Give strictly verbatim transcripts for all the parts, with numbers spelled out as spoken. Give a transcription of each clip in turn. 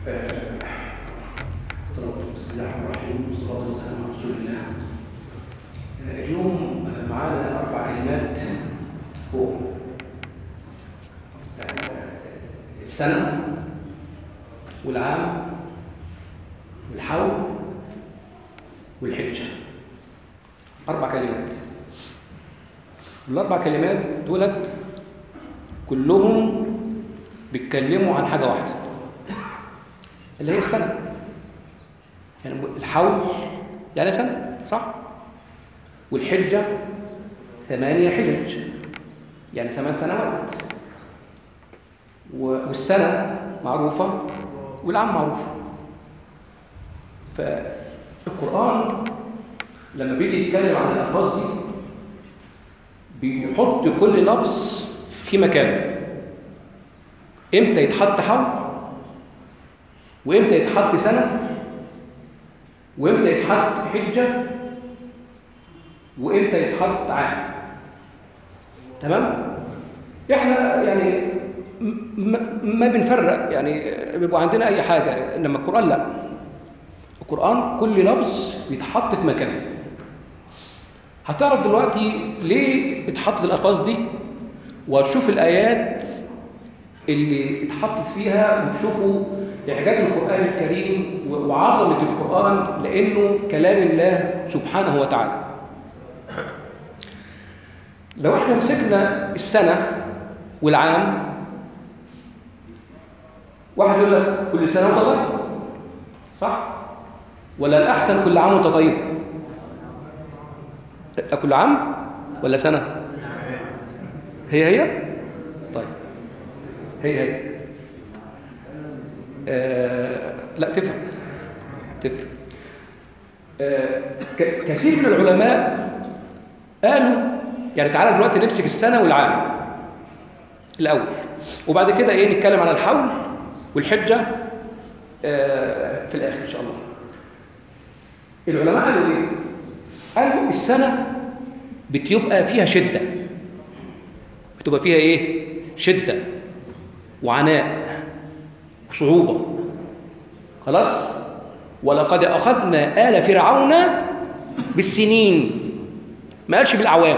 بسم الله الرحمن الرحيم والصلاة والسلام على رسول الله. اليوم معانا أربع كلمات فوق السنة والعام والحول والحجة. أربع كلمات. الأربع كلمات دولت كلهم بيتكلموا عن حاجة واحدة اللي هي السنة. يعني الحول يعني سنة، صح؟ والحجة ثمانية حجج يعني ثمان سنوات. والسنة معروفة والعام معروف. فالقرآن لما بيجي يتكلم عن الألفاظ دي بيحط كل لفظ في مكانه. امتى يتحط حول، وامتى يتحط سنة، وامتى يتحط حجة، وامتى يتحط عام. تمام؟ احنا يعني ما بنفرق، يعني بيبقى عندنا اي حاجة، انما القرآن لا. القرآن كل لفظ بيتحط في مكانه. هتعرف دلوقتي ليه اتحطت الألفاظ دي، وتشوف الآيات اللي اتحطت فيها، وتشوفوا إعجاز القرآن الكريم وعظمة القرآن، لأنه كلام الله سبحانه وتعالى. لو احنا مسكنا السنة والعام، واحد يقول لك كل سنة وانت طيب، صح؟ ولا الأحسن كل عام وانت طيب؟ كل عام ولا سنة؟ هي هي؟ طيب هي هي آه لا تفرق تفرق آه كثير من العلماء قالوا يعني تعالى دلوقتي نمسك السنة والعام الأول، وبعد كده ايه نتكلم عن الحول والحجة آه في الآخر إن شاء الله. العلماء قالوا ايه؟ قالوا السنة بتبقى فيها شدة، بتبقى فيها ايه؟ شدة وعناء وصعوبة. خلاص؟ ولقد أخذنا آل فرعون بالسنين، ما قالش بالأعوام،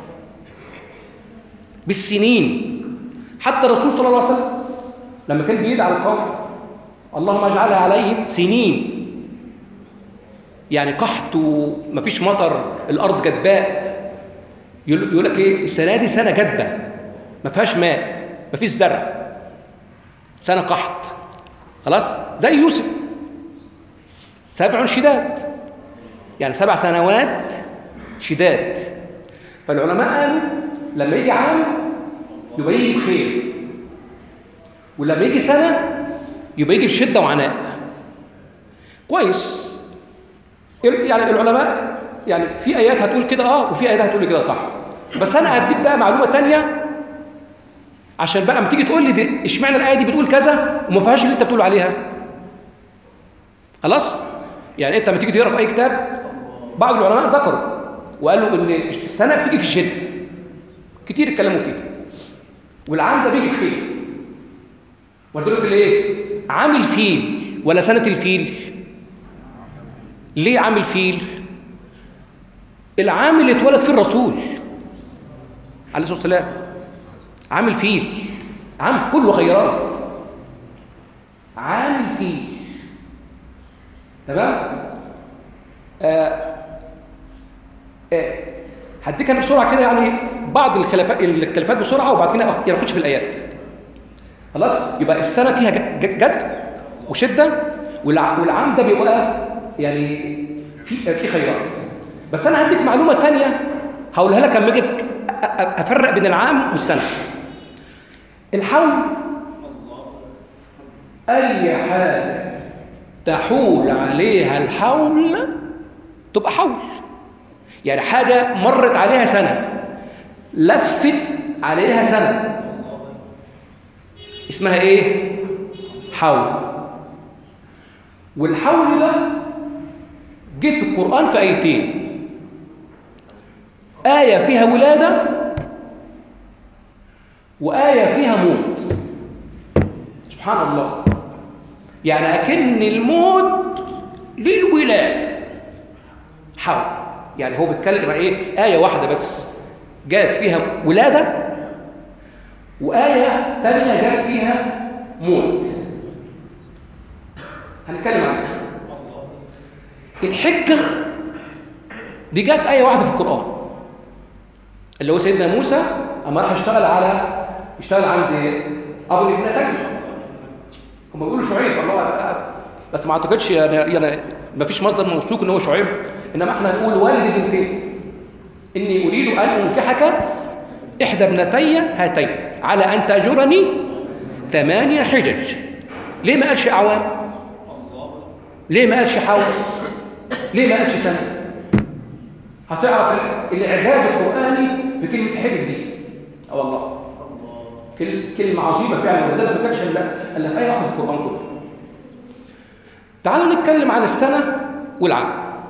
بالسنين. حتى الرسول صلى الله عليه وسلم لما كان بيدعي على القوم اللهم اجعلها عليهم سنين، يعني قحط ومفيش مطر، الأرض جدباء، يقول لك ايه؟ السنة دي سنة جدبة ما فيهاش ماء، ما فيش زرع، سنة قحط. خلاص؟ زي يوسف سبع شداد، يعني سبع سنوات شداد. فالعلماء قالوا لما يجي عام يبقى يجي بخير، ولما يجي سنة يبقى يجي بشدة وعناء. كويس. يعني العلماء يعني في آيات هتقول كده اه، وفي آيات هتقول كده صح. بس أنا هديك بقى معلومة تانية عشان بقى لما تيجي تقول لي اشمعنى الآية دي بتقول كذا وما فيهاش اللي أنت بتقول عليها. خلاص؟ يعني أنت لما تيجي تقرا في أي كتاب، بعض العلماء ذكروا وقالوا إن السنة بتيجي في الشدة، كتير اتكلموا فيها، والعام ده بيجي بخير. وقلت لك الايه؟ عام الفيل ولا سنة الفيل؟ ليه عام الفيل؟ العام اللي اتولد فيه الرسول عليه الصلاة والسلام، عام الفيل، عام كله خيرات، عام الفيل. تمام؟ آه آه هديك انا بسرعه كده يعني بعض الخلافات الاختلافات بسرعه، وبعد كده يعني نخش في الايات. خلاص؟ يبقى السنه فيها جد وشده، والعام ده بيبقى يعني في في خيرات. بس انا هديك معلومه ثانيه هقولها لك لما اجي افرق بين العام والسنه. الحول اي حاجه تحول عليها الحول تبقى حول، يعني حاجه مرت عليها سنه، لفت عليها سنه، اسمها ايه؟ حول. والحول ده جه في القرآن في آيتين، آية فيها ولادة وآية فيها موت. سبحان الله. يعني أكن الموت للولادة حول. يعني هو بيتكلم عن إيه؟ آية واحدة بس جاءت فيها ولادة، وآية تانية جاءت فيها موت. هنتكلم عنها. الحجة دي جاءت آية واحدة في القرآن، اللي هو سيدنا موسى أما راح يشتغل على يشتغل عند أبو الابنتين. هم بيقولوا شعيب، الله، بس ما اعتقدش يعني, يعني ما فيش مصدر موثوق ان هو شعيب، انما احنا نقول والد بنتين. اني اريد ان انكحك احدى ابنتي هاتين على ان تاجرني ثمانية حجج. ليه ما قالش اعوام؟ ليه ما قالش حول؟ ليه ما قالش سنه؟ هتعرف الاعداد القراني في كلمه حجج دي. اه والله كلمه عظيمه فعلا، والاعداد ما كانش الا في اي واحده في القران كله. تعالوا نتكلم عن السنة والعام.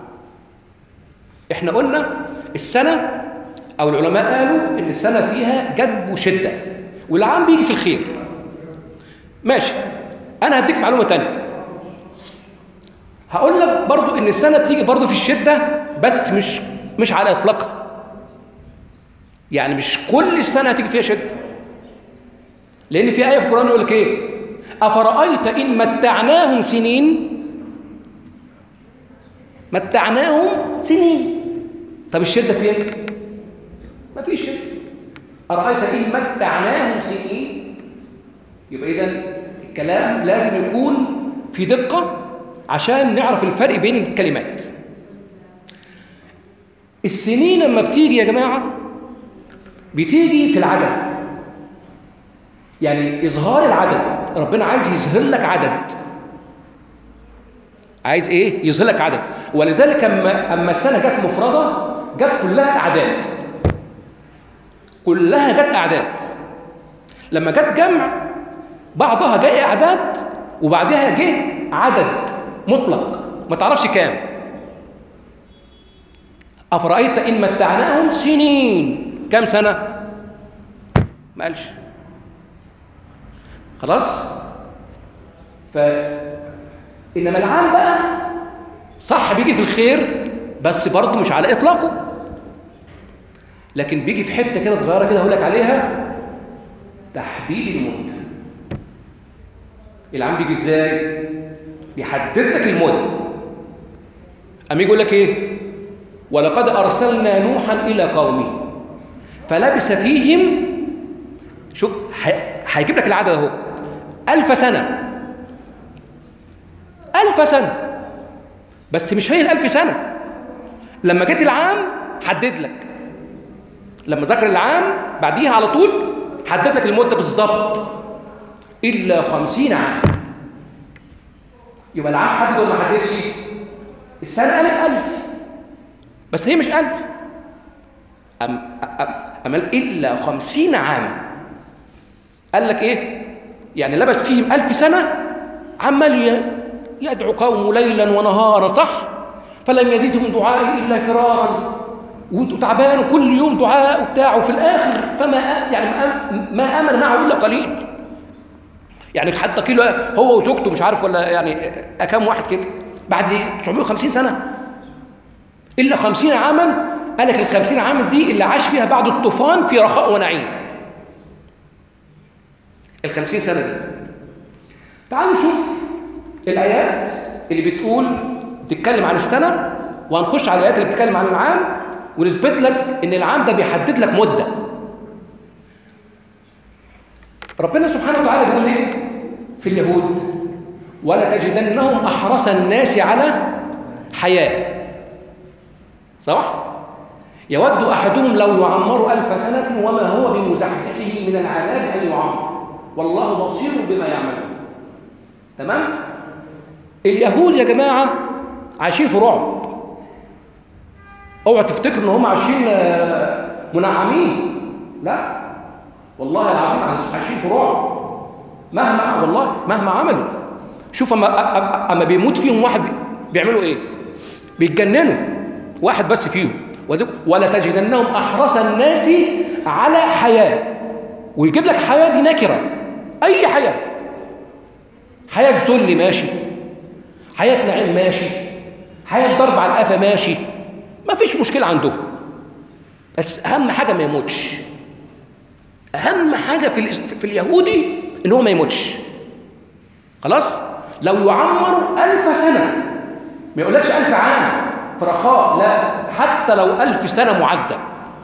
احنا قلنا السنة او العلماء قالوا ان السنة فيها جدب وشدة، والعام بيجي في الخير. ماشي، انا هديك معلومة تانية. هقول لك برضو ان السنة بتيجي برضو في الشدة، بس مش مش على اطلاقها. يعني مش كل السنة هتيجي فيها شدة، لان في آية في القرآن يقول لك ايه؟ افرأيت ان متعناهم سنين متعناهم سنين. طب الشدة فين؟ ما فيش شدة. أرأيت إن متعناهم سنين، يبقى إذن الكلام لازم يكون في دقة عشان نعرف الفرق بين الكلمات. السنين لما بتيجي يا جماعة بتيجي في العدد، يعني إظهار العدد. ربنا عايز يظهر لك عدد، عايز ايه؟ يظهر لك عدد. ولذلك اما اما السنه جت مفرده جت كلها اعداد، كلها جت اعداد. لما جت جمع بعضها جاء اعداد وبعدها جه عدد مطلق ما تعرفش كام. افرايت ان متعناهم سنين، كام سنه؟ ما قالش. خلاص. ف إنما العام بقى صح بيجي في الخير، بس برضه مش على إطلاقه، لكن بيجي في حتة كده صغيرة كده هقول لك عليها، تحديد المدة. العام بيجي إزاي؟ بيحدد لك المدة. أما يقول لك إيه؟ ولقد أرسلنا نوحا إلى قومه فلبث فيهم، شوف هيجيب لك العدد أهو، ألف سنة. ألف سنة، بس مش هي الألف سنة. لما جت العام حدد لك، لما ذكر العام بعديها على طول حدد لك المدة بالظبط، إلا خمسين عام. يبقى العام حدد ولا ما حددش؟ السنة قالت ألف، بس هي مش ألف. أم أم إلا خمسين عاما. قال لك إيه؟ يعني لبس فيهم ألف سنة عمال يدعو قومه ليلا ونهارا، صح؟ فلم يزدهم دعائي الا فرارا، وتعبان وكل يوم دعاء وبتاع، وفي الاخر فما يعني ما امن معه الا قليل. يعني حتى كيلو هو وزوجته مش عارف ولا يعني كام واحد كده بعد تسعمائة وخمسين سنه. الا خمسين عاما. قال لك ال خمسين عام دي اللي عاش فيها بعد الطوفان في رخاء ونعيم. ال خمسين سنه دي. تعالوا نشوف الآيات اللي بتقول بتتكلم عن السنة، وهنخش على الآيات اللي بتتكلم عن العام ونثبت لك إن العام ده بيحدد لك مدة. ربنا سبحانه وتعالى بيقول إيه في اليهود؟ ولتجدنهم أحرص الناس على حياة، صح؟ يود أحدهم لو يعمر ألف سنة وما هو بمزحزحه من العذاب أن يعمر والله بصير بما يعملون. تمام؟ اليهود يا جماعة عايشين في رعب. اوعوا تفتكروا ان هم عايشين منعمين، لا والله العظيم عايشين في رعب. مهما والله مهما عملوا. شوف اما اما بيموت فيهم واحد بيعملوا ايه؟ بيتجننوا. واحد بس فيهم. ولا تجدنهم احرص الناس على حياة، ويجيب لك حياة دي نكرة، اي حياة. حياة ذل ماشي، حياة نعيم ماشي، حياة ضرب على القفا ماشي، ما فيش مشكلة عندهم. بس أهم حاجة ما يموتش. أهم حاجة في, في اليهودي إن هو ما يموتش. خلاص؟ لو يعمر ألف سنة، ما يقولكش ألف عام في رخاء، لا، حتى لو ألف سنة معذب،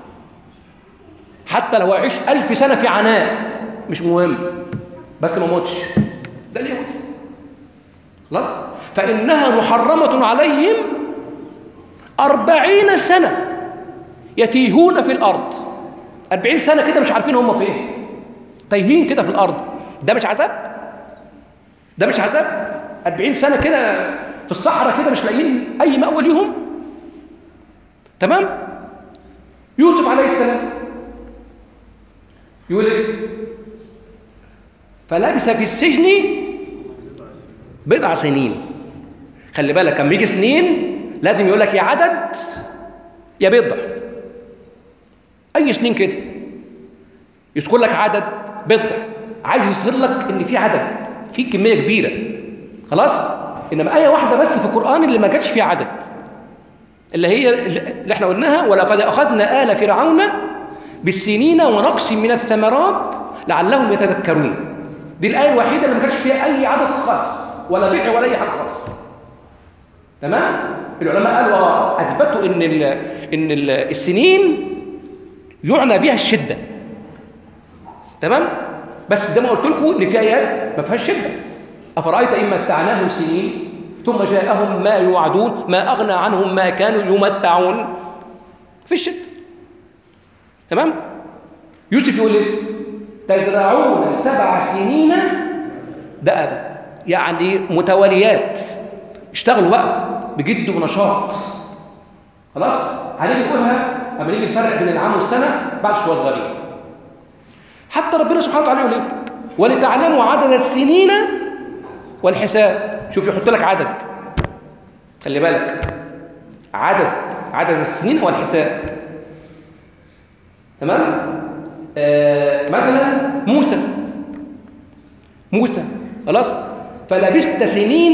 حتى لو يعيش ألف سنة في عناء، مش مهم، بس ما موتش. ده اليهودي. خلاص؟ فإنها محرمة عليهم أربعين سنة يتيهون في الأرض. أربعين سنة كده مش عارفين هم فين، تايهين كده في الأرض. ده مش عذاب؟ ده مش عذاب؟ أربعين سنة كده في الصحراء كده مش لاقيين أي مأوى ليهم. تمام؟ يوسف عليه السلام يقول ايه؟ فلبث في السجن بضع سنين. خلي بالك، كان بيجي سنين لازم يقول لك يا عدد يا بضع. اي سنين كده يذكر لك عدد بضع، عايز يظهر لك ان في عدد، في كميه كبيره. خلاص؟ انما ايه واحده بس في القران اللي ما جاتش فيها عدد، اللي هي اللي احنا قلناها: ولقد اخذنا آل فرعون بالسنين ونقص من الثمرات لعلهم يتذكرون. دي الايه الوحيده اللي ما كانش فيها اي عدد خالص، ولا بيع ولا اي حاجه خالص. تمام؟ العلماء قالوا اه اثبتوا ان ال ان ال السنين يعنى بها الشده. تمام؟ بس زي ما قلت لكم ان في ايات ما فيهاش شده. افرايت ان متعناهم سنين ثم جاءهم ما يوعدون ما اغنى عنهم ما كانوا يمتعون. في الشده. تمام؟ يوسف يقول ايه؟ تزرعون سبع سنين دأبا، يعني متواليات. اشتغلوا بقى بجد ونشاط. خلاص؟ هنيجي نقولها لما نيجي نفرق بين العام والسنه بعد شويه صغيرين. حتى ربنا سبحانه وتعالى يقول ايه؟ ولتعلموا عدد السنين والحساب. شوف، يحط لك عدد، خلي بالك، عدد عدد السنين والحساب. تمام؟ آه مثلا موسى موسى خلاص، فلبست سنين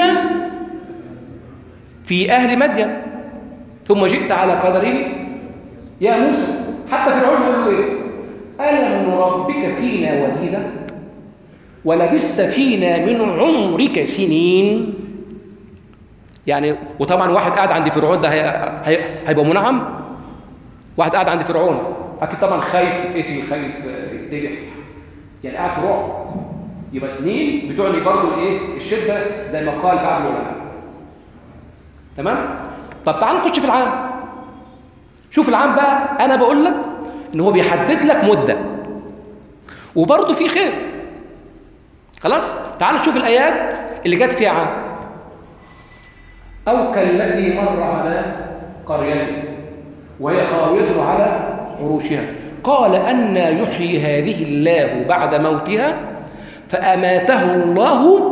في أهل مدين ثم جئت على قدر يا موسى. حتى فرعون يقول له ايه؟ ألم نربك فينا وليدا ولبست فينا من عمرك سنين. يعني وطبعا واحد قاعد عند فرعون ده هيبقى منعم. واحد قاعد عند فرعون اكيد طبعا خايف يتقتل، خايف يتذبح، يعني قاعد في رعب. يبقى سنين بتعني برضه الايه؟ الشده، زي ما قال بعض العلماء. تمام؟ طب تعال نخش في العام. شوف العام بقى، انا بقول لك ان هو بيحدد لك مده وبرضه في خير. خلاص؟ تعال نشوف الايات اللي جت فيها عام. او كالذي مر على قريه وهي خاويه على عروشها قال أنى يحيي هذه الله بعد موتها فأماته الله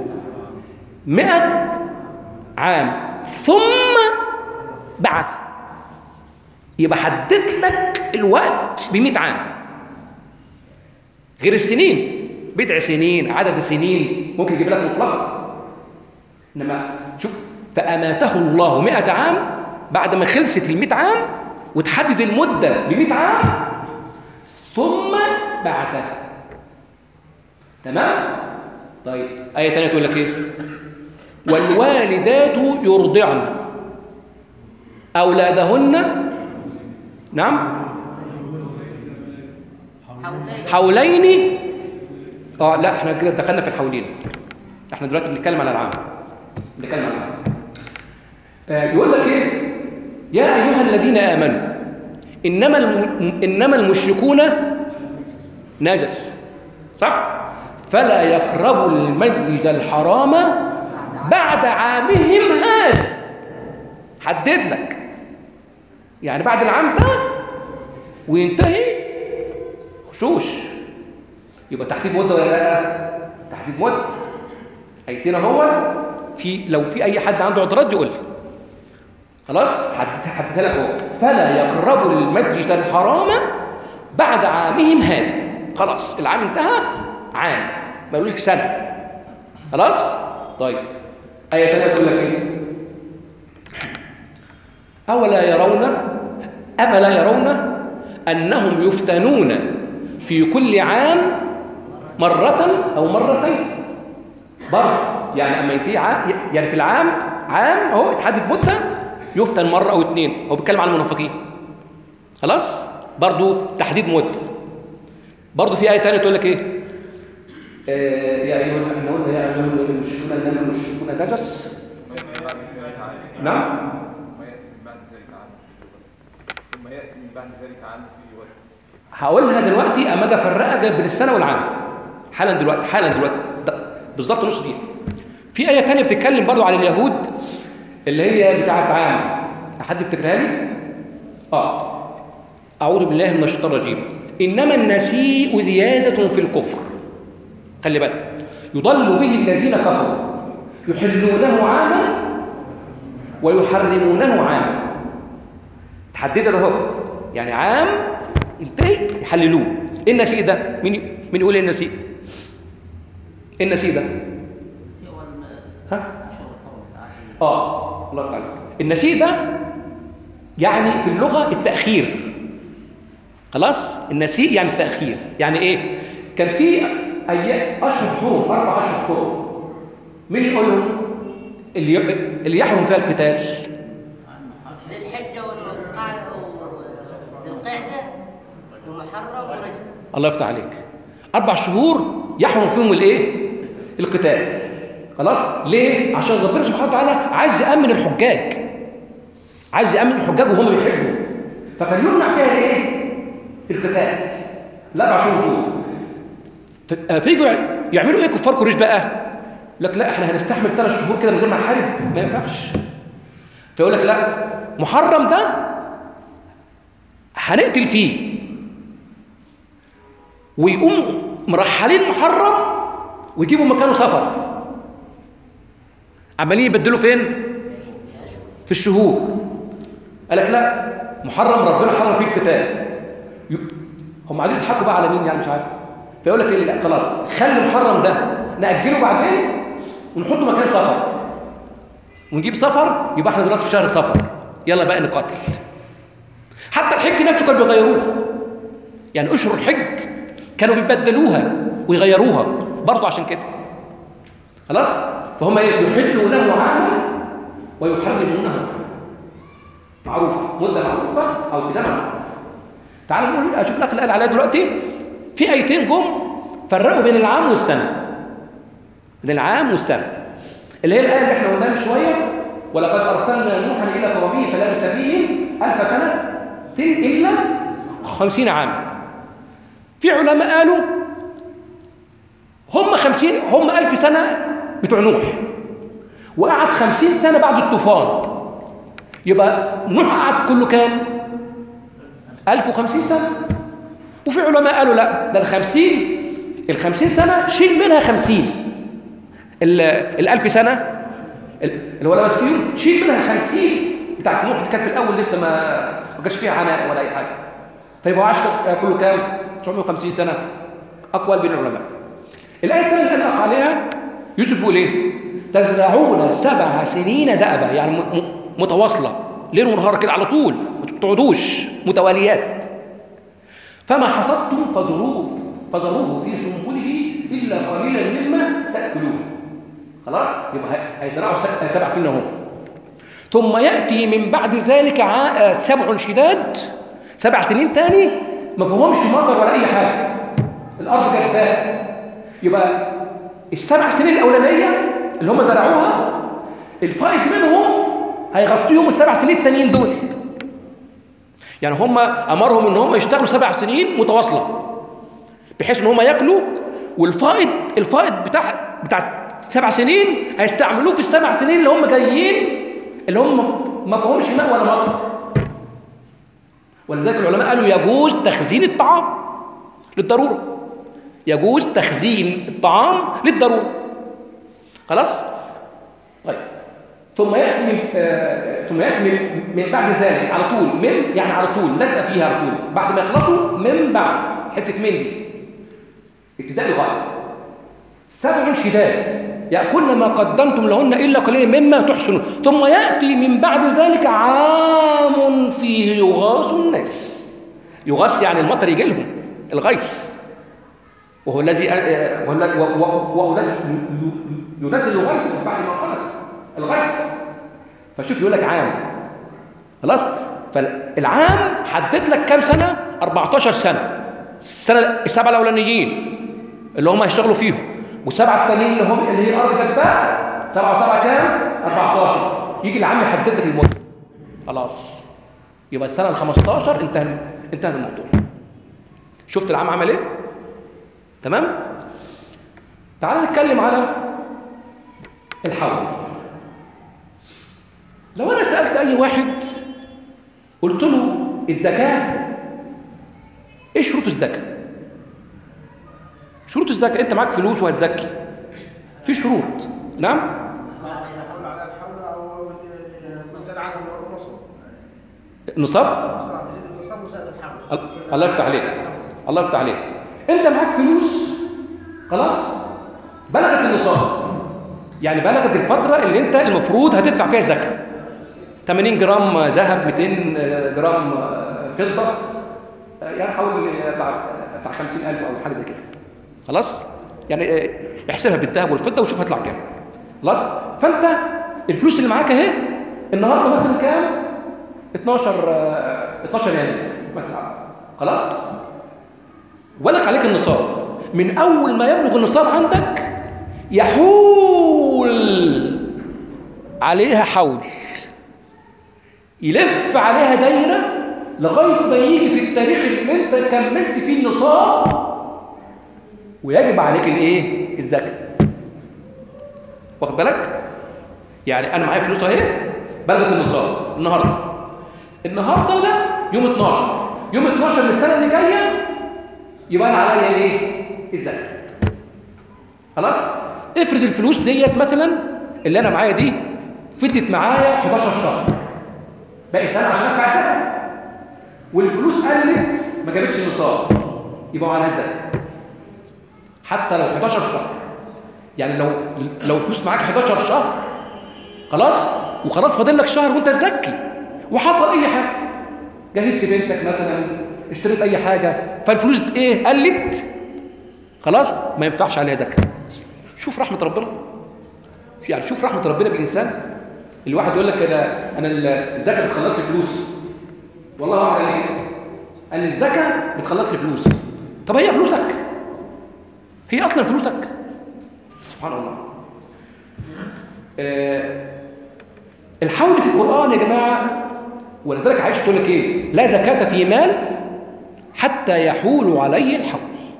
مئة عام ثم بعث. يبقى حدد لك الوقت بمئة عام غير السنين. بضع سنين، عدد سنين ممكن يجيب لك مطلقا. إنما شوف، فأماته الله مئة عام، بعد ما خلصت المئة عام وتحدد المدة بمئة عام ثم بعثه. تمام؟ طيب آية ثانية تقول لك إيه؟ والوالدات يرضعن أولادهن نعم حولين. اه لا، احنا كده دخلنا في الحولين. احنا دلوقتي بنتكلم على العام. بنتكلم على العام. آه يقول لك ايه؟ يا ايها الذين امنوا انما الم... انما المشركون نجس، صح؟ فلا يقربوا المسجد الحرام بعد عامهم هذا. حدد لك يعني بعد العام ده وينتهي خشوش. يبقى تحديد مده ولا لا؟ تحديد مده. ايتنا هو في لو في اي حد عنده اعتراض يقول لي. خلاص حددها لك اهو. فلا يقربوا المسجد الحرام بعد عامهم هذا. خلاص العام انتهى، عام ما يقولش سنه. خلاص؟ طيب آية ثانية تقول لك إيه؟ أولا يرون أفلا يرون أنهم يفتنون في كل عام مرة أو مرتين برضه، يعني أما ينتهي عام، يعني في العام عام أهو اتحدد مدة يفتن مرة أو اثنين. هو بيتكلم عن المنافقين. خلاص؟ برضه تحديد مدة. برضه في آية ثانية تقول لك إيه؟ آه يا أيها احنا قلنا يا أيها المشركون إنما المشركون نجس. نعم؟ يأتي من بعد ذلك عام في وجه. هقولها دلوقتي اما اجي افرقها بين السنه والعام. حالا دلوقتي حالا دلوقتي بالظبط نص دقيقه. في ايه ثانيه بتتكلم برضو عن اليهود اللي هي بتاعه عام. حد يفتكرها لي؟ اه اعوذ بالله من الشيطان الرجيم. انما النسيء زياده في الكفر. خلي بالك. يضل به الذين كفروا يحلونه عاما ويحرمونه عاما. تحددها ده هو، يعني عام ينتهي يحللوه. ايه النسيء ده؟ مين مين يقول ايه النسيء؟ ايه النسيء ده؟ ها؟ اه الله تعالى. النسيء ده يعني في اللغه التاخير. خلاص؟ النسيء يعني التاخير. يعني ايه؟ كان في ايام اشهر حرم، اربع اشهر حرم. مين يقول له اللي اللي يحرم فيها القتال؟ ذي الحجة والقعدة وذي القعدة ومحرم ورجب. الله يفتح عليك. أربع شهور يحرم فيهم الإيه؟ القتال. خلاص؟ ليه؟ عشان ربنا سبحانه وتعالى عايز يأمن الحجاج. عايز يأمن الحجاج وهم بيحبوا. فكان يمنع فيها الإيه؟ القتال. الأربع شهور دول. فيجوا يعملوا إيه كفار قريش بقى؟ لك لا احنا هنستحمل ثلاث شهور كده من غير ما نحارب، ما ينفعش. فيقول لك لا محرم ده هنقتل فيه، ويقوم مرحلين محرم ويجيبوا مكانه سفر. عمالين يبدلوا فين؟ في الشهور. قال لك لا محرم ربنا حرم فيه القتال. هم عايزين يضحكوا بقى على مين يعني مش عارف. فيقول لك لا خلاص خلي محرم ده نأجله بعدين ونحطه مكان سفر ونجيب سفر، يبقى احنا دلوقتي في شهر سفر يلا بقى نقاتل. حتى الحج نفسه كانوا بيغيروه، يعني اشهر الحج كانوا بيبدلوها ويغيروها برضه عشان كده. خلاص؟ فهم يحلونه عاما ويحرمونه معروفه، مده معروفه او في زمن معروف. تعالوا نقول اشوف لك الآية عليها دلوقتي. في ايتين جم فرقوا بين العام والسنه. بين العام والسنه. اللي هي الآية اللي احنا قلناها من شويه، ولقد ارسلنا نوحا الى قومه فلبث فيهم ألف سنه إلا خمسين عاما. في علماء قالوا هم خمسين هم ألف سنة بتوع نوح، وقعد خمسين سنة بعد الطوفان، يبقى نوح قعد كله كام؟ ألف وخمسين سنة. وفي علماء قالوا لا ده الخمسين الخمسين سنة شيل منها خمسين، الألف سنة اللي هو لبس فيهم شيل منها خمسين بتاعت نوح، كانت في الأول لسه ما ما كانش فيها عناء ولا أي حاجة، فيبقى عاش كله كام؟ تسعمائة وخمسين سنة. أقوال بين العلماء. الآية الثانية اللي قال عليها يوسف بيقول إيه؟ تزرعون سبع سنين دأبا، يعني متواصلة ليل ونهار كده على طول، ما تقعدوش متواليات. فما حصدتم فذروه فذروه في سنبله إلا قليلا مما تأكلون. خلاص؟ يبقى هيزرعوا سبع سنين اهو. ثم يأتي من بعد ذلك سبع شداد، سبع سنين تاني ما فيهمش مطر ولا أي حاجة، الأرض جدباء. يبقى السبع سنين الأولانية اللي هم زرعوها الفائض منهم هيغطيهم السبع سنين التانيين دول. يعني هم أمرهم إن هم يشتغلوا سبع سنين متواصلة بحيث إن هم يأكلوا، والفائض الفائض بتاع بتاع سبع سنين هيستعملوه في السبع سنين اللي هم جايين اللي هم ما فيهمش ماء ولا مطر. ولذلك العلماء قالوا يجوز تخزين الطعام للضرورة، يجوز تخزين الطعام للضرورة. خلاص؟ طيب ثم يأتي من آه ثم يأتي من, من بعد ذلك على طول، من يعني على طول لازقة فيها على طول بعد ما يخلطوا، من بعد حتة من دي ابتداء الغاية سبع شداد يأكلن ما قدمتم لهن إلا قليلا مما تحسنون ثم يأتي من بعد ذلك عام فيه يغاث الناس. يغاث يعني المطر يجي لهم، الغيث، وهو الذي وهو الذي ينزل الغيث بعد ما قلت الغيث. فشوف يقول لك عام، خلاص. فالعام حدد لك كام سنة؟ أربعتاشر سنة. السنة السبعة الأولانيين اللي هم هيشتغلوا فيهم، والسبعة التانيين اللي هم اللي هي الأرض جدباء، سبعة وسبعة كام؟ أربعتاشر. يجي العام يحدد لك المدة، خلاص. يبقى السنة ال خمستاشر انتهى انتهى الموضوع. شفت العام عمل ايه؟ تمام؟ تعال نتكلم على الحول. لو أنا سألت أي واحد قلت له الزكاة، إيه شروط الزكاة؟ شروط الزكاة، أنت معاك فلوس وهتزكي، في شروط، نعم؟ نصاب؟ الله يفتح عليك، الله يفتح عليك. أنت معاك فلوس، خلاص؟ بلغت النصاب، يعني بلغت الفترة اللي أنت المفروض هتدفع فيها الزكاة. ثمانين جرام ذهب، مئتين جرام فضة، يعني حوالي بتاع بتاع خمسين ألف أو حاجة زي كده، خلاص؟ يعني احسبها بالذهب والفضة وشوف هتطلع كام، خلاص؟ فأنت الفلوس اللي معاك أهي النهارده مثلا كام؟ اتناشر اتناشر يناير مثلا، خلاص؟ ولك عليك النصاب. من أول ما يبلغ النصاب عندك يحول عليها حول، يلف عليها دايرة لغاية ما يجي في التاريخ اللي انت كملت فيه النصاب ويجب عليك الايه؟ الزكاة. واخد بالك؟ يعني انا معايا فلوس اهي بلغت النصاب النهارده. النهارده ده يوم اتناشر، يوم اتناشر من السنة اللي جاية يبقى انا عليا ايه؟ الزكاة. خلاص؟ افرض الفلوس ديت مثلا اللي انا معايا دي فضلت معايا حداشر شهر، باقي سنة عشان ادفع الزكاة، والفلوس قلت ما جابتش النصاب، يبقى عليها الزكاة حتى لو حداشر شهر. يعني لو لو الفلوس معاك حداشر شهر، خلاص، وخلاص فاضل لك شهر وانت تزكي، وحصل اي حاجة، جهزت بنتك مثلا، اشتريت اي حاجة، فالفلوس ايه؟ قلت، خلاص، ما ينفعش عليها زكاة. شوف رحمة ربنا، يعني شوف رحمة ربنا بالإنسان. الواحد يقول لك انا انا الزكاه بتخلص لي فلوس، والله واحد قال لي ان الزكاه بتخلص لي فلوس. طب هي فلوسك، هي اصلا فلوسك، سبحان الله. آه الحول في القران يا جماعه، ولذلك عايش تقول لك ايه؟ لا زكاه في مال حتى يحول عليه الحول.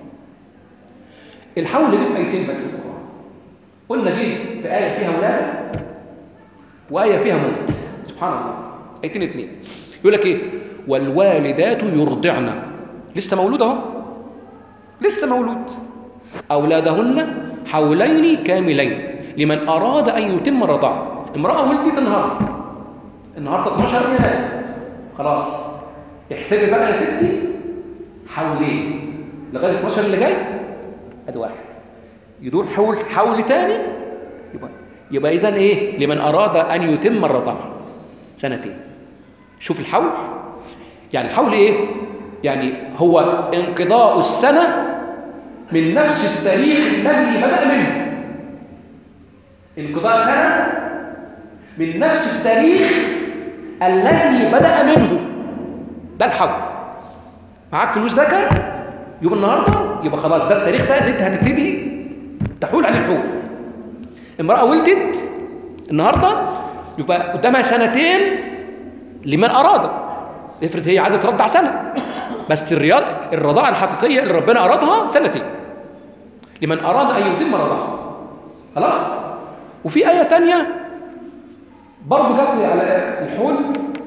الحول جه في ايتين بس في القران. قلنا جه في ايه فيها ولاده وآية فيها موت، سبحان الله. آيتين اتنين يقول لك إيه؟ والوالدات يرضعن، لسه مولود أهو، لسه مولود، أولادهن حولين كاملين لمن أراد أن يتم الرضاعة. امرأة ولدت النهارده، النهارده اتناشر يناير، خلاص، احسبي بقى يا ستي حولين لغاية اتناشر اللي جاي، أدي واحد، يدور حول حول تاني، يبقى يبقى إذن إيه؟ لمن أراد أن يتم الرضاعة سنتين. شوف الحول، يعني الحول إيه؟ يعني هو انقضاء السنة من نفس التاريخ الذي بدأ منه. انقضاء سنة من نفس التاريخ الذي بدأ منه، ده الحول. معاك فلوس زكاة يوم النهارده، يبقى خلاص ده التاريخ ده اللي انت هتبتدي تحول عليه الحول. امرأة ولدت النهارده يبقى قدامها سنتين لمن أراد. افرض هي عادة ترضع سنة، بس الرياض الرضاعة الحقيقية اللي ربنا أرادها سنتين لمن أراد أن يتم الرضاعة، خلاص. وفي آية تانية برضه جات لي على الحول،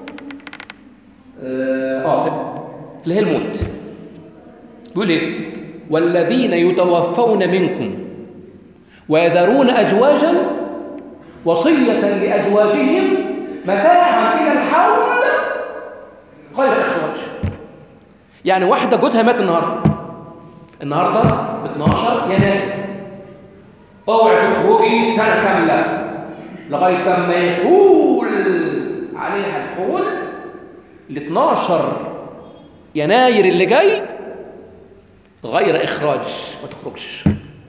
اه اللي هي الموت. بيقول ايه؟ والذين يتوفون منكم ويذرون أزواجا وصية لأزواجهم متاعا إلى الحول غير إخراج. يعني واحدة جوزها مات النهاردة، النهاردة اتناشر يناير، اوعي تخرجي سنه كامله لغايه ما يحول عليها الحول ل اتناشر يناير اللي جاي غير اخراج، ما تخرجش.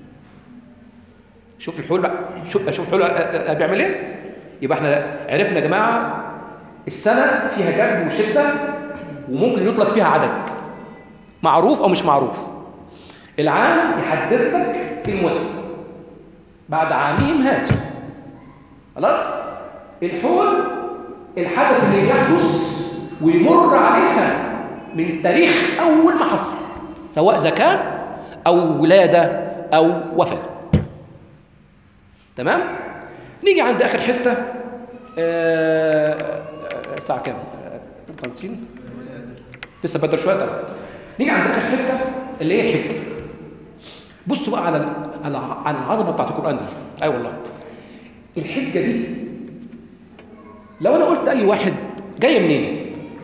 شوف الحول بقى، شوف شوف الحول بيعمل ايه. يبقى احنا عرفنا يا جماعه السنه فيها جد وشده وممكن يطلق فيها عدد معروف او مش معروف. العام يحدد لك المده بعد عامهم هذا. خلاص. الحول الحدث اللي يحدث ويمر عليه سنه من تاريخ اول ما حصل، سواء زكاه او ولاده او وفاه. تمام. نيجي عند اخر حته آه... الساعه كام؟ خمسين لسه بدل شويه. طبعا نيجي عند اخر حته اللي هي الحجه. بصوا بقى على على العظمه بتاعت القران دي. اي أيوة والله الحجه دي لو انا قلت اي واحد جايه منين؟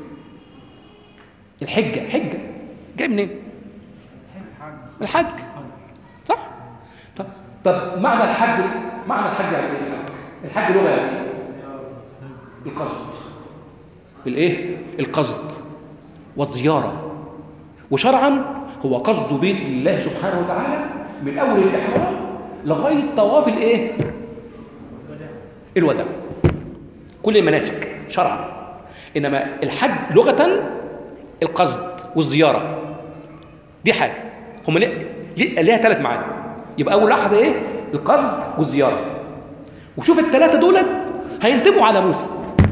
الحجه حجه جايه منين؟ الحج. صح. طب طب معنى الحج، معنى الحج يعني ايه؟ الحج الحج لغه يعني ايه؟ القصد. الايه؟ القصد والزياره. وشرعا هو قصد بيت الله سبحانه وتعالى من اول الاحرام لغايه طواف الايه؟ الوداع. كل المناسك شرعا. انما الحج لغه القصد والزياره. دي حاجه هم ليها ثلاث معاني. يبقى اول واحده ايه؟ القصد والزياره. وشوف الثلاثه دولت هينتبهوا على موسى.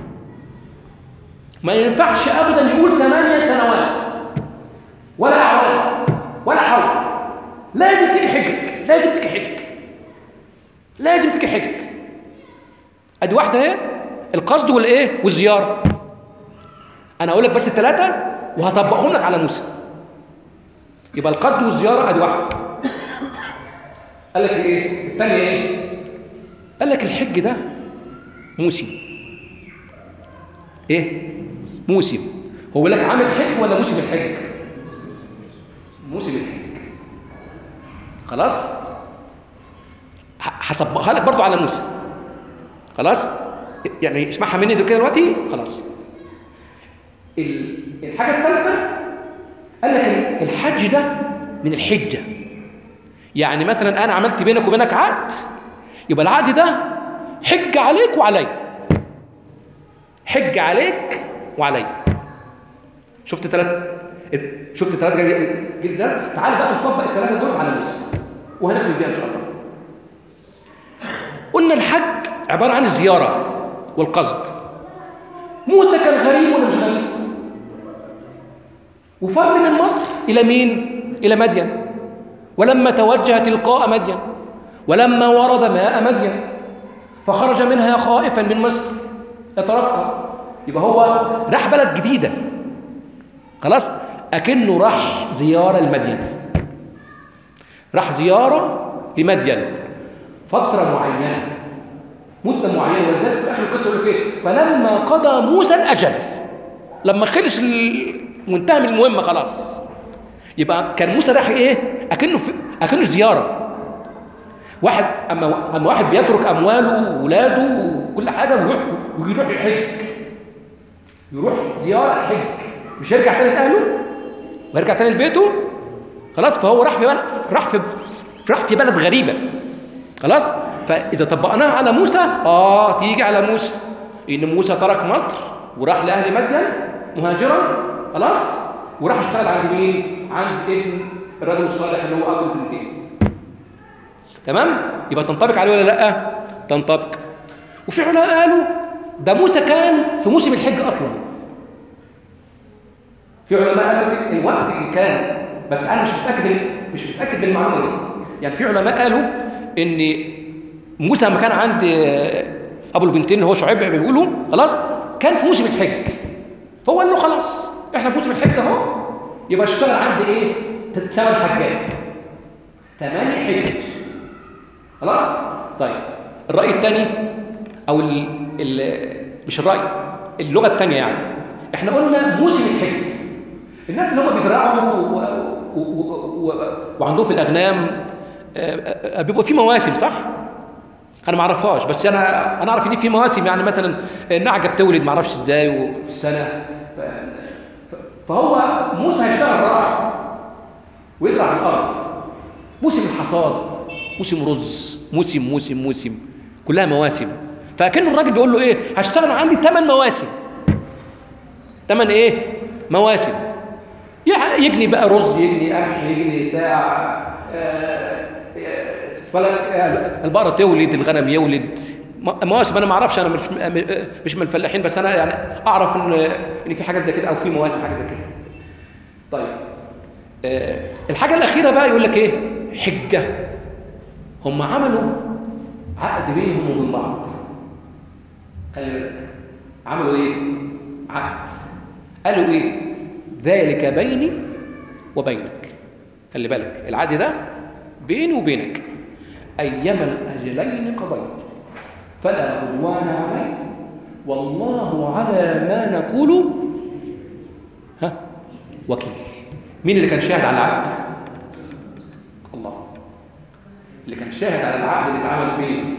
ما ينفعش ابدا يقول ثمانيه سنوات ولا اعوام ولا حول. لازم تيجي حجك، لازم تيجي حجك، لازم تيجي حجك. ادي واحده اهي، القصد والايه؟ والزياره. انا هقول لك بس الثلاثه وهطبقهم لك على موسى. يبقى القصد والزياره ادي واحده. قال لك ايه الثانيه؟ ايه قال لك؟ الحج ده موسم. ايه موسم؟ هو لك عامل حج ولا موسم الحج؟ موسم الحج. خلاص. هطبقها لك برضو على موسى. خلاص. يعني اسمعها مني كده دلوقتي. خلاص. الحاجه الثالثه قال لك الحج ده من الحجه. يعني مثلا انا عملت بينك وبينك عقد، يبقى العقد ده حج عليك وعلي. حج عليك وعلي. شفت ثلاث شفت ثلاث جيل ده. تعال بقى نطبق الثلاثه دول على موسى وهنختم بيها ان شاء الله. قلنا الحج عباره عن الزياره والقصد. موسى كان غريب ولا مش غريب؟ وفر من مصر الى مين؟ الى مدين. ولما توجه تلقاء مدين ولما ورد ماء مدين فخرج منها خائفا من مصر يترقب. يبقى هو راح بلد جديده. خلاص. اكنه راح زياره لمدين. راح زياره لمدين فتره معينه، مده معينه. ولذلك في اخر القصه يقول لك ايه؟ فلما قضى موسى الاجل، لما خلص وانتهى من المهمه خلاص. يبقى كان موسى راح ايه؟ اكنه في اكنه زياره. واحد اما اما واحد بيترك امواله وولاده وكل حاجه ويروح ويروح يحج، يروح زياره حج، مش يرجع تاني لاهله ويرجع تاني لبيته. خلاص. فهو راح في بلد راح في راح في بلد غريبه. خلاص. فاذا طبقناها على موسى اه تيجي على موسى ان موسى ترك مصر وراح لاهل مدين مهاجرا. خلاص. وراح اشتغل عند مين؟ عند ابن الرجل الصالح اللي هو ابو البنتين. تمام. يبقى تنطبق عليه ولا لا؟ تنطبق. وفي علماء قالوا ده موسى كان في موسم الحج اصلا. في علماء قالوا الوقت اللي كان، بس انا مش متاكد مش متاكد بالمعلومه دي. يعني في علماء قالوا ان موسى لما كان عند ابو البنتين اللي هو شعيب بيقولوا خلاص كان في موسم الحج. فهو قال له خلاص احنا في موسم الحج اهو، يبقى اشتغل عند ايه؟ ثمان حجات، ثمان حجج. خلاص. طيب الراي الثاني او ال ال مش الراي، اللغه الثانيه يعني احنا قلنا موسم الحج. الناس اللي هم بيزرعوا و... و... و... و... وعندهم في الاغنام آه، آه، بيبقى في مواسم صح؟ انا ما اعرفهاش، بس انا انا اعرف ان في مواسم، يعني مثلا النعجه بتولد ما اعرفش ازاي وفي السنه. ف- ف- فهو موسى هيشتغل راعي ويزرع الارض، موسم الحصاد، موسم رز، موسم موسم موسم، كلها مواسم. فكأنه الراجل بيقول له ايه، هشتغل عندي ثمان مواسم. ثمان ايه؟ مواسم. يع- يجني بقى رز، يجني قمح، يجني بتاع آه، آه، فلك آه، البقره تولد، الغنم يولد، م- مواسم. انا ما اعرفش، انا مش مش من الفلاحين، بس انا يعني اعرف ان ان في حاجات زي كده، او في مواسم حاجات زي كده. طيب آه، الحاجه الاخيره بقى يقول لك ايه؟ حجه. هم عملوا عقد بينهم وبين بعض. خلي بالك، عملوا ايه؟ عقد. قالوا ايه؟ ذلك بيني وبينك. خلي بالك، العقد ده بيني وبينك، ايما الاجلين قضيت فلا عدوان علي والله على ما نقول ها وكيل. مين اللي كان شاهد على العقد؟ الله. اللي كان شاهد على العقد اللي اتعمل بين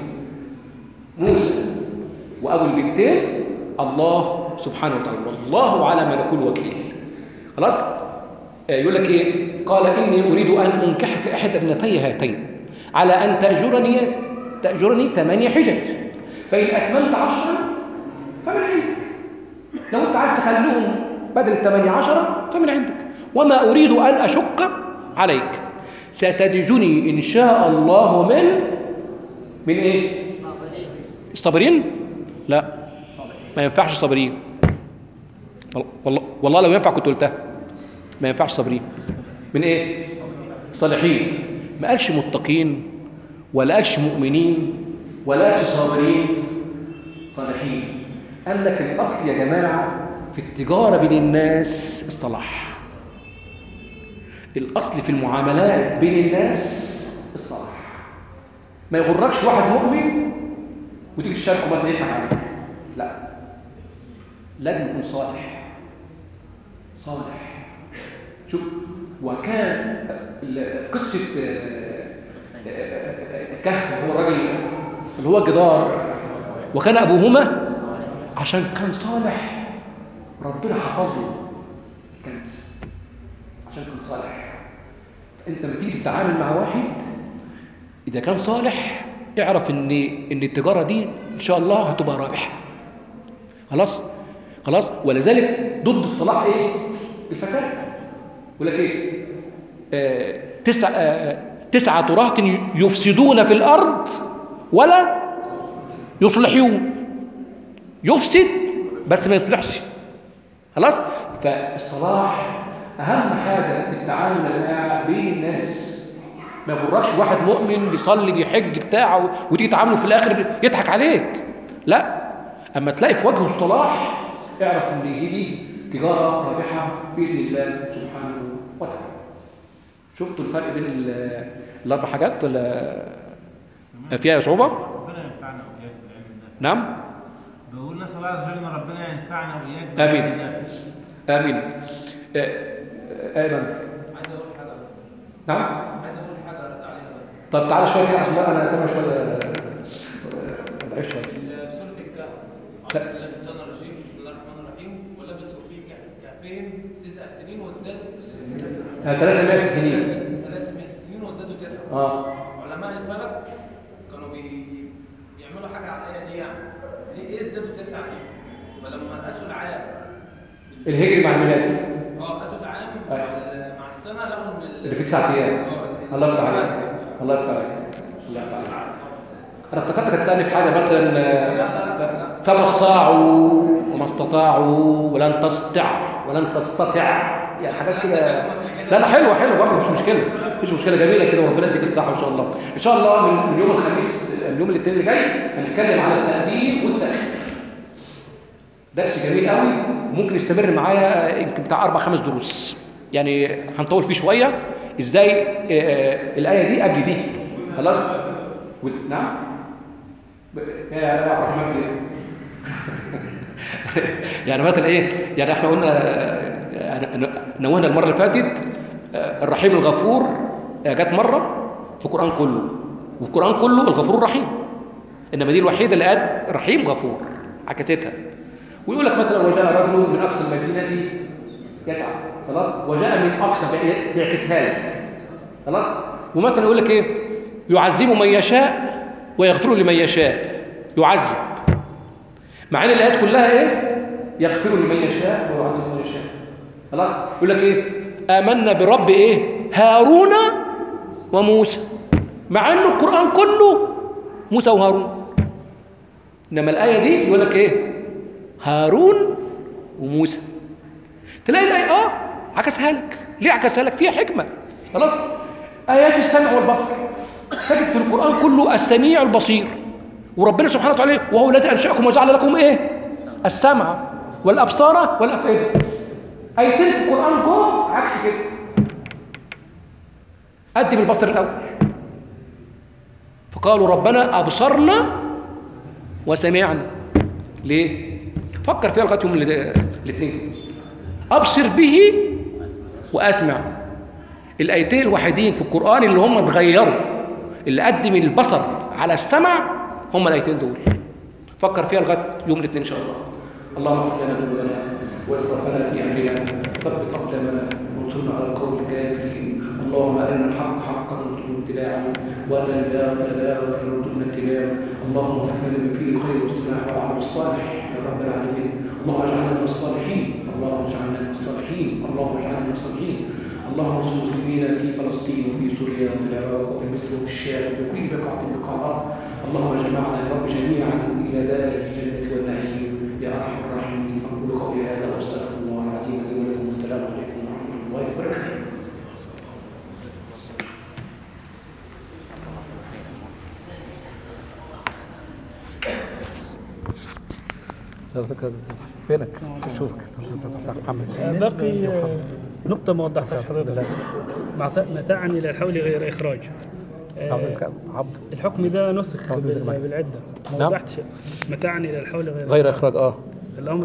موسى وابو البنتين الله سبحانه وتعالى، والله على ما نقول وكيل. خلاص. آه، يقول لك ايه؟ قال اني اريد ان انكحك احد ابنتي هاتين على ان تاجرني تاجرني ثمانية حجج فان اكملت عشرا فمن عندك. لو انت عايز تخليهم بدل الثمانية عشرة فمن عندك، وما اريد ان اشق عليك، ستجدني ان شاء الله من من ايه؟ الصابرين. لا، ما ينفعش صابرين. والله والله لو ينفع كنت قلتها. ما ينفعش صابرين. من ايه؟ صالحين. ما قالش متقين، ولا قالش مؤمنين، ولا قالش صابرين، صالحين. قال لك الاصل يا جماعه في التجاره بين الناس الصلاح. الاصل في المعاملات بين الناس الصلاح. ما يغركش واحد مؤمن وتيجي تشاركه ما يضحك عليك. لا، لازم يكون صالح. صالح. شوف، وكان قصه الكهف، هو الراجل اللي هو الجدار، وكان ابوهما عشان كان صالح ربنا حفظ له الكنز عشان كان صالح. انت لما تيجي تتعامل مع واحد اذا كان صالح اعرف ان ان التجاره دي ان شاء الله هتبقى رابحه. خلاص خلاص. ولذلك ضد الصلاح ايه؟ الفساد. يقول لك ايه؟ آه تسع آه تسعه رهط يفسدون في الارض ولا يصلحون. يفسد بس ما يصلحش. خلاص. فالصلاح اهم حاجه في التعامل يا جماعه بين الناس. ما يغركش واحد مؤمن بيصلي بيحج بتاعه وتيجي تعامله في الاخر يضحك عليك. لا، اما تلاقي في وجهه الصلاح اعرف ان دي تجاره رابحه باذن الله سبحانه وتعالى. شفتوا الفرق بين الاربع حاجات ولا فيها صعوبه؟ ربنا ينفعنا واياك بالعلم النافع. نعم. بقول نسال الله عز وجل ان ربنا ينفعنا واياك بالعلم امين النافع. امين. ايمن. عايز اقول حاجه بس. نعم. عايز اقول حاجه ارد عليها بس. طب تعالى شويه كده عشان انا تمام شويه ضعيف شويه. في سوره الكهف لا. اعوذ بالله من الشيطان الرجيم، بسم الله الرحمن الرحيم، ولبثوا في كهفهم تسع سنين وازدادوا ثلاثمائة سنين. ثلاثمائة سنين وازدادوا تسعه. اه علماء الفلك كانوا بي... بيعملوا حاجه على الايه دي، يعني ليه إيه ازدادوا تسعه دي؟ فلما قاسوا العام الهجري مع الميلادي اه قاسوا العام أيوة. مع ال- مع السنه لقوا ان ال- اللي فيه تسعة ايام. اه الله يفتح عليك. الله يفتح عليك. الله يفتح عليك. انا افتكرتك هتسالني في حاجه مثلا آه، فما استطاعوا وما استطاعوا ولن تستطع ولن تستطع، يعني حاجات كده. لا لا، حلوه حلوه برضه، مش مشكله، مفيش مشكله، جميله كده، وربنا يديك الصحه ان شاء الله. ان شاء الله من من يوم الخميس، من يوم الاثنين اللي جاي هنتكلم على التقديم والتاخير. درس جميل قوي، ممكن يستمر معايا يمكن بتاع اربع خمس دروس، يعني هنطول فيه شويه. ازاي آه الايه دي قبل دي. خلاص. وت- نعم. ب- يا عبد الرحمن كده. يعني مثلا ايه؟ يعني احنا قلنا آه، نوهنا المره اللي فاتت آه، الرحيم الغفور آه، جت مره في القرآن كله، والقرآن كله الغفور الرحيم، إنما دي الوحيدة اللي قد رحيم غفور عكستها. ويقول لك مثلا وجاء رجل من أقصى المدينة يسعى، خلاص، وجاء من أقصى بيعكسها لك، خلاص. ومثلا يقول لك إيه؟ يعذب من يشاء ويغفر لمن يشاء. يعذب، مع ان الايات كلها ايه؟ يغفر لمن يشاء ويعذب من يشاء، خلاص. يقول لك ايه؟ آمنا برب ايه؟ هارون وموسى، مع انه القرآن كله موسى وهارون، انما الآية دي يقول لك ايه؟ هارون وموسى. تلاقي الآية اه عكسها لك. ليه عكسها لك؟ فيها حكمة، خلاص. آيات السمع والبصر تجد في القرآن كله السميع البصير، وربنا سبحانه وتعالى وهو الذي أنشأكم وجعل لكم ايه؟ السمع والأبصار والأفئدة. آيتين في القرآن جم عكس كده. قدم البصر الأول، فقالوا ربنا أبصرنا وسمعنا. ليه؟ فكر فيها لغاية يوم الاثنين. أبصر به وأسمع، الآيتين الوحيدين في القرآن اللي هم اتغيروا، اللي قدم البصر على السمع هم الآيتين دول. فكر فيها لغاية يوم الاثنين إن شاء الله. اللهم اغفر لنا ذنوبنا واسرافنا في أمرنا، ثبت أقدامنا وانصرنا على القوم الكافرين. اللهم أرنا الحق حقا وارزقنا اتباعه، وأرنا الباطل باطلا وارزقنا اتباعه. اللهم وفقنا لما فيه الخير واصطلاح والعمل الصالح يا رب العالمين. اللهم اجعلنا من الصالحين، اللهم اجعلنا من الصالحين، اللهم اجعلنا من الصالحين. اللهم انصر المسلمين في فلسطين وفي سوريا وفي العراق وفي مصر وفي الشام وفي كل بقعة من بقاع الأرض. اللهم جمعنا يا رب جميعا إلى دار الجنة والنعيم يا أرحم الراحمين. أقول قولي هذا وأستغفر الله العظيم لي ولكم، والسلام عليكم ورحمة الله وبركاته. فينك؟ شوفك محمد. باقي نقطة ما وضحتهاش حضرتك، متاعا إلى الحول غير إخراج. عبد الحكم ده نسخ بالعدة، ما نعم. وضحتش متاعا إلى الحول غير غير إخراج. اه الأمر